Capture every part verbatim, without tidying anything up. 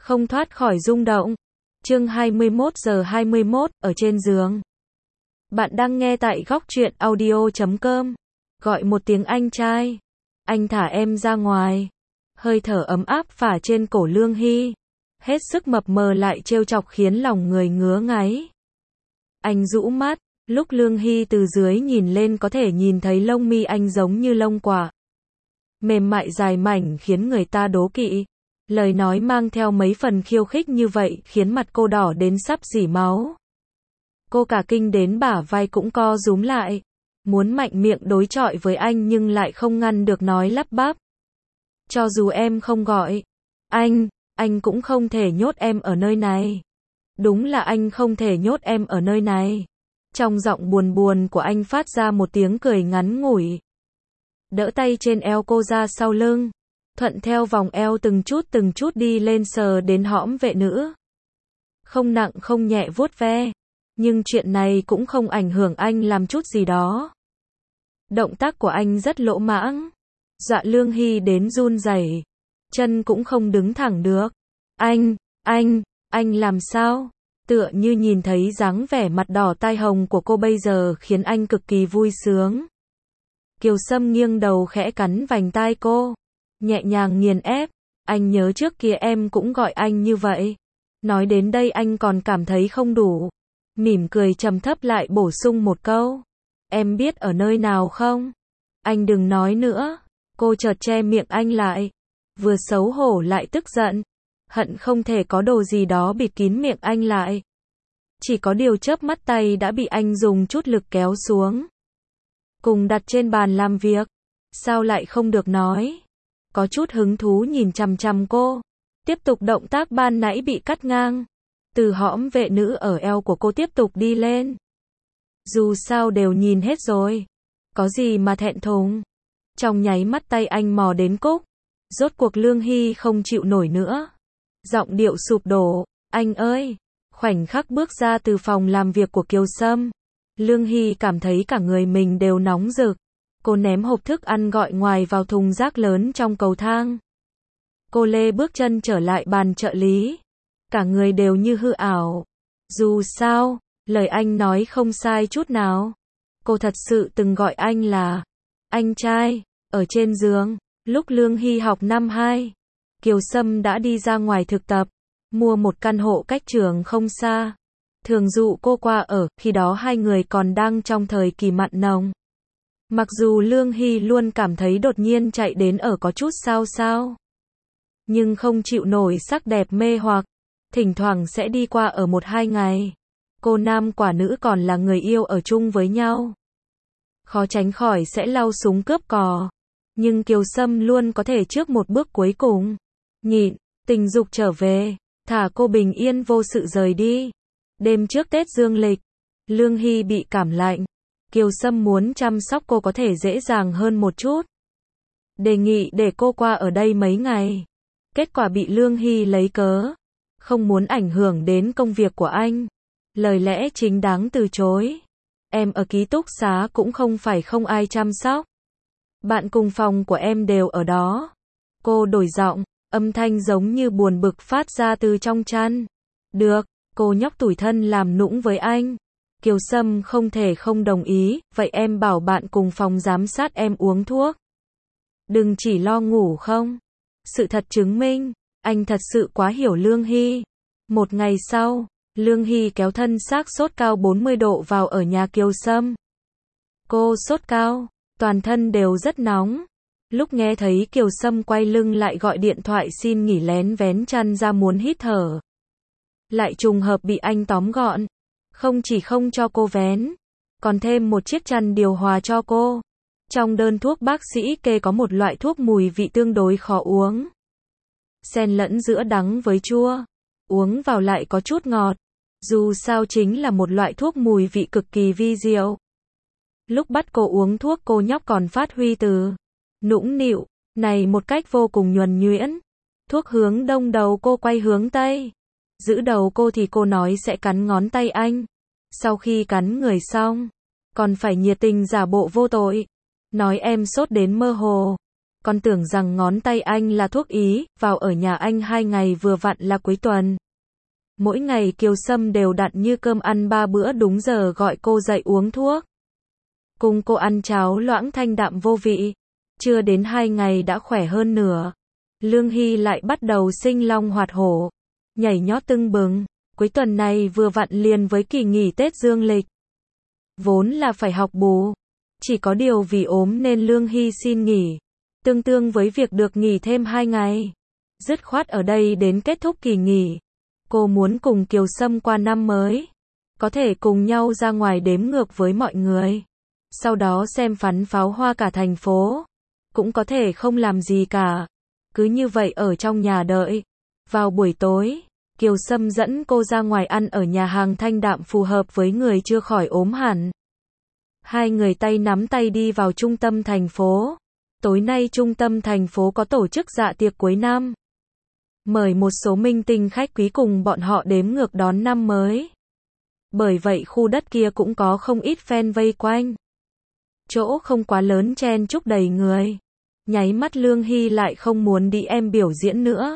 không thoát khỏi rung động. Chương hai mươi mốt giờ hai mươi mốt, ở trên giường. Bạn đang nghe tại góc truyện audio chấm com. Gọi một tiếng anh trai. Anh thả em ra ngoài. Hơi thở ấm áp phả trên cổ Lương Hy. Hết sức mập mờ lại trêu chọc khiến lòng người ngứa ngáy. Anh rũ mắt, lúc Lương Hy từ dưới nhìn lên có thể nhìn thấy lông mi anh giống như lông quả. Mềm mại dài mảnh khiến người ta đố kỵ. Lời nói mang theo mấy phần khiêu khích như vậy khiến mặt cô đỏ đến sắp rỉ máu. Cô cả kinh đến bả vai cũng co rúm lại. Muốn mạnh miệng đối chọi với anh nhưng lại không ngăn được nói lắp bắp. Cho dù em không gọi anh, anh cũng không thể nhốt em ở nơi này. Đúng là anh không thể nhốt em ở nơi này. Trong giọng buồn buồn của anh phát ra một tiếng cười ngắn ngủi. Đỡ tay trên eo cô ra sau lưng. Thuận theo vòng eo từng chút từng chút đi lên sờ đến hõm vệ nữ. Không nặng không nhẹ vuốt ve. Nhưng chuyện này cũng không ảnh hưởng anh làm chút gì đó. Động tác của anh rất lỗ mãng. Dọa Lương Hy đến run rẩy. Chân cũng không đứng thẳng được. Anh, anh, anh làm sao? Tựa như nhìn thấy dáng vẻ mặt đỏ tai hồng của cô bây giờ khiến anh cực kỳ vui sướng. Kiều Sâm nghiêng đầu khẽ cắn vành tai cô. Nhẹ nhàng nghiền ép. Anh nhớ trước kia em cũng gọi anh như vậy. Nói đến đây anh còn cảm thấy không đủ. Mỉm cười trầm thấp lại bổ sung một câu. Em biết ở nơi nào không? Anh đừng nói nữa. Cô chợt che miệng anh lại. Vừa xấu hổ lại tức giận. Hận không thể có đồ gì đó bịt kín miệng anh lại. Chỉ có điều chớp mắt tay đã bị anh dùng chút lực kéo xuống. Cùng đặt trên bàn làm việc. Sao lại không được nói? Có chút hứng thú nhìn chằm chằm cô. Tiếp tục động tác ban nãy bị cắt ngang. Từ hõm vệ nữ ở eo của cô tiếp tục đi lên. Dù sao đều nhìn hết rồi. Có gì mà thẹn thùng. Trong nháy mắt tay anh mò đến cúc. Rốt cuộc Lương Hy không chịu nổi nữa. Giọng điệu sụp đổ. Anh ơi! Khoảnh khắc bước ra từ phòng làm việc của Kiều Sâm. Lương Hy cảm thấy cả người mình đều nóng rực. Cô ném hộp thức ăn gọi ngoài vào thùng rác lớn trong cầu thang. Cô lê bước chân trở lại bàn trợ lý. Cả người đều như hư ảo. Dù sao, lời anh nói không sai chút nào. Cô thật sự từng gọi anh là anh trai. Ở trên giường, lúc Lương Hy học năm hai, Kiều Sâm đã đi ra ngoài thực tập, mua một căn hộ cách trường không xa. Thường dụ cô qua ở, khi đó hai người còn đang trong thời kỳ mặn nồng. Mặc dù Lương Hy luôn cảm thấy đột nhiên chạy đến ở có chút sao sao. Nhưng không chịu nổi sắc đẹp mê hoặc. Thỉnh thoảng sẽ đi qua ở một hai ngày. Cô nam quả nữ còn là người yêu ở chung với nhau. Khó tránh khỏi sẽ lau súng cướp cò. Nhưng Kiều Sâm luôn có thể trước một bước cuối cùng. Nhịn, tình dục trở về. Thả cô bình yên vô sự rời đi. Đêm trước Tết dương lịch. Lương Hy bị cảm lạnh. Kiều Sâm muốn chăm sóc cô có thể dễ dàng hơn một chút. Đề nghị để cô qua ở đây mấy ngày. Kết quả bị Lương Hy lấy cớ. Không muốn ảnh hưởng đến công việc của anh. Lời lẽ chính đáng từ chối. Em ở ký túc xá cũng không phải không ai chăm sóc. Bạn cùng phòng của em đều ở đó. Cô đổi giọng, âm thanh giống như buồn bực phát ra từ trong chăn. Được, cô nhóc tủi thân làm nũng với anh. Kiều Sâm không thể không đồng ý, vậy em bảo bạn cùng phòng giám sát em uống thuốc. Đừng chỉ lo ngủ không. Sự thật chứng minh, anh thật sự quá hiểu Lương Hy. Một ngày sau, Lương Hy kéo thân xác sốt cao bốn mươi độ vào ở nhà Kiều Sâm. Cô sốt cao, toàn thân đều rất nóng. Lúc nghe thấy Kiều Sâm quay lưng lại gọi điện thoại xin nghỉ lén vén chăn ra muốn hít thở. Lại trùng hợp bị anh tóm gọn. Không chỉ không cho cô vén, còn thêm một chiếc chăn điều hòa cho cô. Trong đơn thuốc bác sĩ kê có một loại thuốc mùi vị tương đối khó uống. Xen lẫn giữa đắng với chua. Uống vào lại có chút ngọt. Dù sao chính là một loại thuốc mùi vị cực kỳ vi diệu. Lúc bắt cô uống thuốc cô nhóc còn phát huy từ nũng nịu này một cách vô cùng nhuần nhuyễn. Thuốc hướng đông đầu cô quay hướng tây. Giữ đầu cô thì cô nói sẽ cắn ngón tay anh. Sau khi cắn người xong, còn phải nhiệt tình giả bộ vô tội. Nói em sốt đến mơ hồ. Con tưởng rằng ngón tay anh là thuốc ý, vào ở nhà anh hai ngày vừa vặn là cuối tuần. Mỗi ngày Kiều Sâm đều đặn như cơm ăn ba bữa đúng giờ gọi cô dậy uống thuốc. Cùng cô ăn cháo loãng thanh đạm vô vị. Chưa đến hai ngày đã khỏe hơn nửa. Lương Hy lại bắt đầu sinh long hoạt hổ. Nhảy nhót tưng bừng. Cuối tuần này vừa vặn liền với kỳ nghỉ Tết dương lịch. Vốn là phải học bù. Chỉ có điều vì ốm nên Lương Hy xin nghỉ. Tương tương với việc được nghỉ thêm hai ngày. Dứt khoát ở đây đến kết thúc kỳ nghỉ. Cô muốn cùng Kiều Sâm qua năm mới. Có thể cùng nhau ra ngoài đếm ngược với mọi người. Sau đó xem phắn pháo hoa cả thành phố. Cũng có thể không làm gì cả. Cứ như vậy ở trong nhà đợi. Vào buổi tối, Kiều Sâm dẫn cô ra ngoài ăn ở nhà hàng thanh đạm phù hợp với người chưa khỏi ốm hẳn. Hai người tay nắm tay đi vào trung tâm thành phố. Tối nay trung tâm thành phố có tổ chức dạ tiệc cuối năm. Mời một số minh tinh khách quý cùng bọn họ đếm ngược đón năm mới. Bởi vậy khu đất kia cũng có không ít fan vây quanh. Chỗ không quá lớn chen chúc đầy người. Nháy mắt Lương Hy lại không muốn đi em biểu diễn nữa.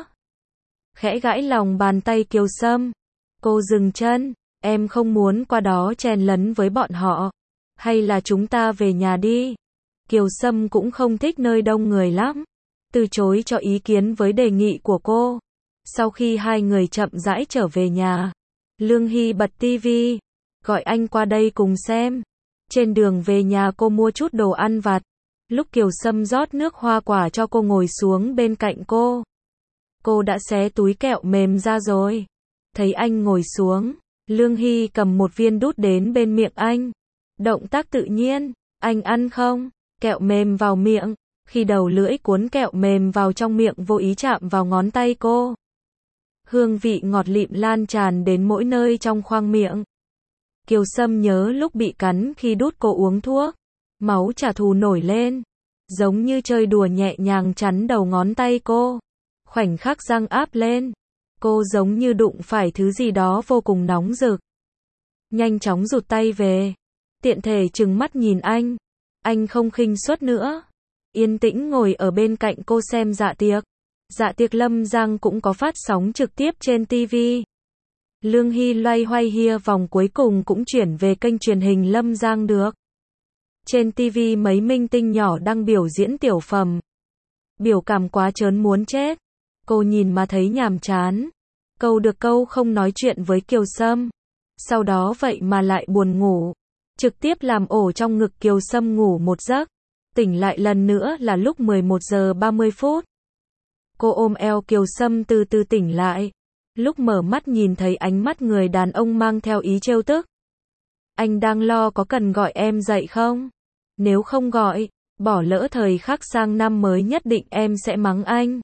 Khẽ gãi lòng bàn tay Kiều Sâm. Cô dừng chân. Em không muốn qua đó chen lấn với bọn họ. Hay là chúng ta về nhà đi. Kiều Sâm cũng không thích nơi đông người lắm. Từ chối cho ý kiến với đề nghị của cô. Sau khi hai người chậm rãi trở về nhà, Lương Hy bật tivi, gọi anh qua đây cùng xem. Trên đường về nhà cô mua chút đồ ăn vặt. Lúc Kiều Sâm rót nước hoa quả cho cô ngồi xuống bên cạnh cô. Cô đã xé túi kẹo mềm ra rồi. Thấy anh ngồi xuống, Lương Hy cầm một viên đút đến bên miệng anh. Động tác tự nhiên, anh ăn không? Kẹo mềm vào miệng. Khi đầu lưỡi cuốn kẹo mềm vào trong miệng vô ý chạm vào ngón tay cô. Hương vị ngọt lịm lan tràn đến mỗi nơi trong khoang miệng. Kiều Sâm nhớ lúc bị cắn khi đút cô uống thuốc. Máu trả thù nổi lên. Giống như chơi đùa nhẹ nhàng chắn đầu ngón tay cô. Khoảnh khắc răng áp lên. Cô giống như đụng phải thứ gì đó vô cùng nóng rực. Nhanh chóng rụt tay về. Tiện thể trừng mắt nhìn anh. Anh không khinh suất nữa. Yên tĩnh ngồi ở bên cạnh cô xem dạ tiệc. Dạ tiệc Lâm Giang cũng có phát sóng trực tiếp trên tivi. Lương Hy loay hoay hia vòng cuối cùng cũng chuyển về kênh truyền hình Lâm Giang được. Trên tivi mấy minh tinh nhỏ đang biểu diễn tiểu phẩm. Biểu cảm quá trớn muốn chết. Cô nhìn mà thấy nhàm chán. Câu được câu không nói chuyện với Kiều Sâm. Sau đó vậy mà lại buồn ngủ. Trực tiếp làm ổ trong ngực Kiều Sâm ngủ một giấc. Tỉnh lại lần nữa là lúc mười một giờ ba mươi phút. Cô ôm eo Kiều Sâm từ từ tỉnh lại. Lúc mở mắt nhìn thấy ánh mắt người đàn ông mang theo ý trêu tức. Anh đang lo có cần gọi em dậy không? Nếu không gọi, bỏ lỡ thời khắc sang năm mới nhất định em sẽ mắng anh.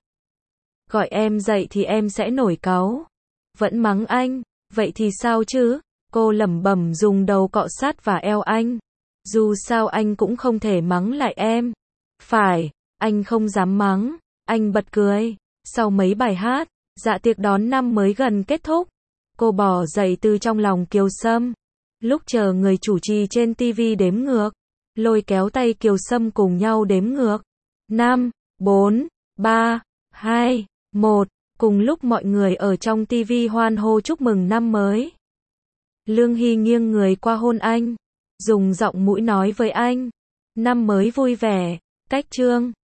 Gọi em dậy thì em sẽ nổi cáu. Vẫn mắng anh, vậy thì sao chứ? Cô lẩm bẩm dùng đầu cọ sát vào eo anh. Dù sao anh cũng không thể mắng lại em. Phải, anh không dám mắng. Anh bật cười. Sau mấy bài hát, dạ tiệc đón năm mới gần kết thúc. Cô bò dậy từ trong lòng Kiều Sâm. Lúc chờ người chủ trì trên tivi đếm ngược, lôi kéo tay Kiều Sâm cùng nhau đếm ngược. năm, bốn, ba, hai, một. Cùng lúc mọi người ở trong tivi hoan hô chúc mừng năm mới. Lương Hy nghiêng người qua hôn anh. Dùng giọng mũi nói với anh. Năm mới vui vẻ. Cách chương.